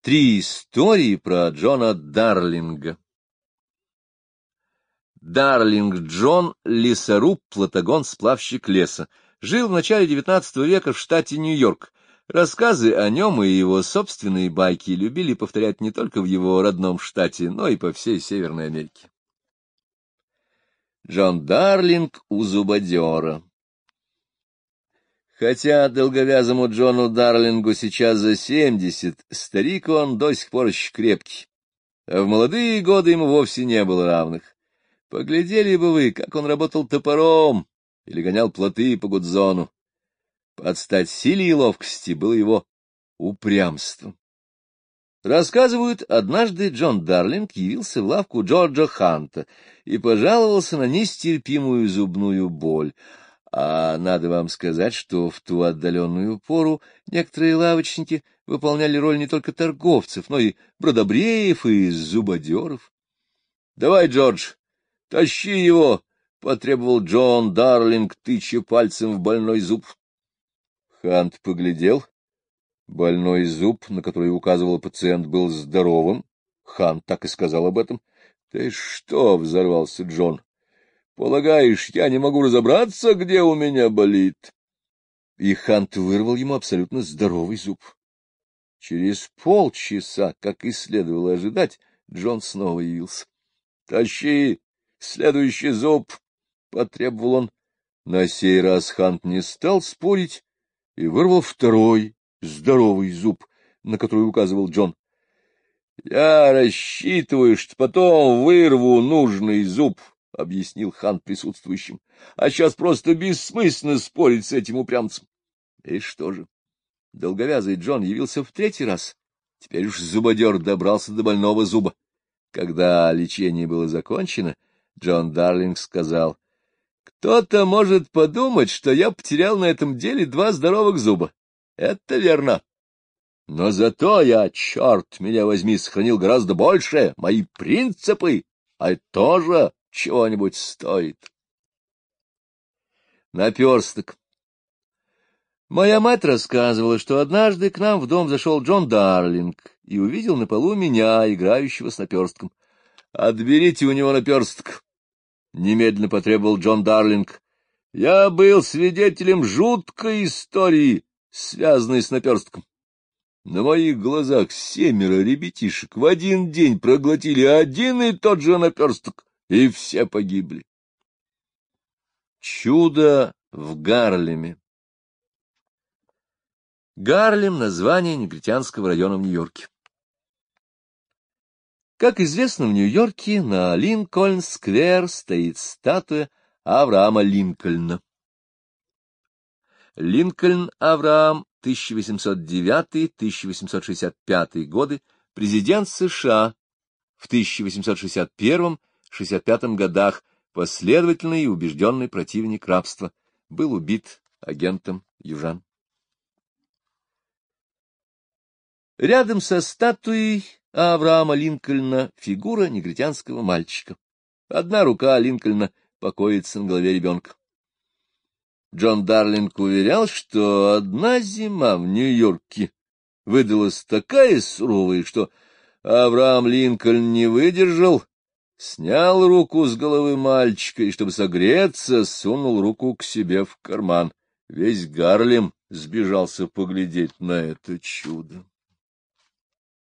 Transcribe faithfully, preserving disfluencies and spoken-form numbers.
Три истории про Джона Дарлинга. Дарлинг Джон — лесоруб, плотогон, сплавщик леса. Жил в начале девятнадцатого века в штате Нью-Йорк. Рассказы о нем и его собственные байки любили повторять не только в его родном штате, но и по всей Северной Америке. Джон Дарлинг у зубодера. Хотя долговязому Джону Дарлингу сейчас за семьдесят, старик он до сих пор еще крепкий, а в молодые годы ему вовсе не было равных. Поглядели бы вы, как он работал топором или гонял плоты по гудзону. Под стать силе и ловкости было его упрямство. Рассказывают, однажды Джон Дарлинг явился в лавку Джорджа Ханта и пожаловался на нестерпимую зубную боль. А надо вам сказать, что в ту отдаленную пору некоторые лавочники выполняли роль не только торговцев, но и бродобреев и зубодеров. — Давай, Джордж, тащи его! — потребовал Джон Дарлинг, тыча пальцем в больной зуб. Хант поглядел. Больной зуб, на который указывал пациент, был здоровым. Хант так и сказал об этом. — Ты что? — взорвался Джон. — Полагаешь, я не могу разобраться, где у меня болит? И Хант вырвал ему абсолютно здоровый зуб. Через полчаса, как и следовало ожидать, Джон снова явился. — Тащи следующий зуб! — потребовал он. На сей раз Хант не стал спорить и вырвал второй здоровый зуб, на который указывал Джон. — Я рассчитываю, что потом вырву нужный зуб, — объяснил Хант присутствующим. — А сейчас просто бессмысленно спорить с этим упрямцем. И что же? Долговязый Джон явился в третий раз. Теперь уж зубодер добрался до больного зуба. Когда лечение было закончено, Джон Дарлинг сказал: — Кто-то может подумать, что я потерял на этом деле два здоровых зуба. Это верно. Но зато я, черт меня возьми, сохранил гораздо больше. Мои принципы, а это тоже чего-нибудь стоит. Наперсток. Моя мать рассказывала, что однажды к нам в дом зашел Джон Дарлинг и увидел на полу меня, играющего с наперстком. — Отберите у него наперсток! — немедленно потребовал Джон Дарлинг. — Я был свидетелем жуткой истории, связанной с наперстком. На моих глазах семеро ребятишек в один день проглотили один и тот же наперсток, и все погибли. Чудо в Гарлеме. Гарлем — название негритянского района в Нью-Йорке. Как известно, в Нью-Йорке на Линкольн-сквер стоит статуя Авраама Линкольна. Линкольн Авраам, тысяча восемьсот девятый — тысяча восемьсот шестьдесят пятый годы, президент США, в тысяча восемьсот шестьдесят первом — шестьдесят пятом годах, последовательный и убежденный противник рабства, был убит агентом южан. Рядом со статуей Авраама Линкольна фигура негритянского мальчика. Одна рука Линкольна покоится на голове ребенка. Джон Дарлинг уверял, что одна зима в Нью-Йорке выдалась такая суровая, что Авраам Линкольн не выдержал, снял руку с головы мальчика и, чтобы согреться, сунул руку к себе в карман. Весь Гарлем сбежался поглядеть на это чудо.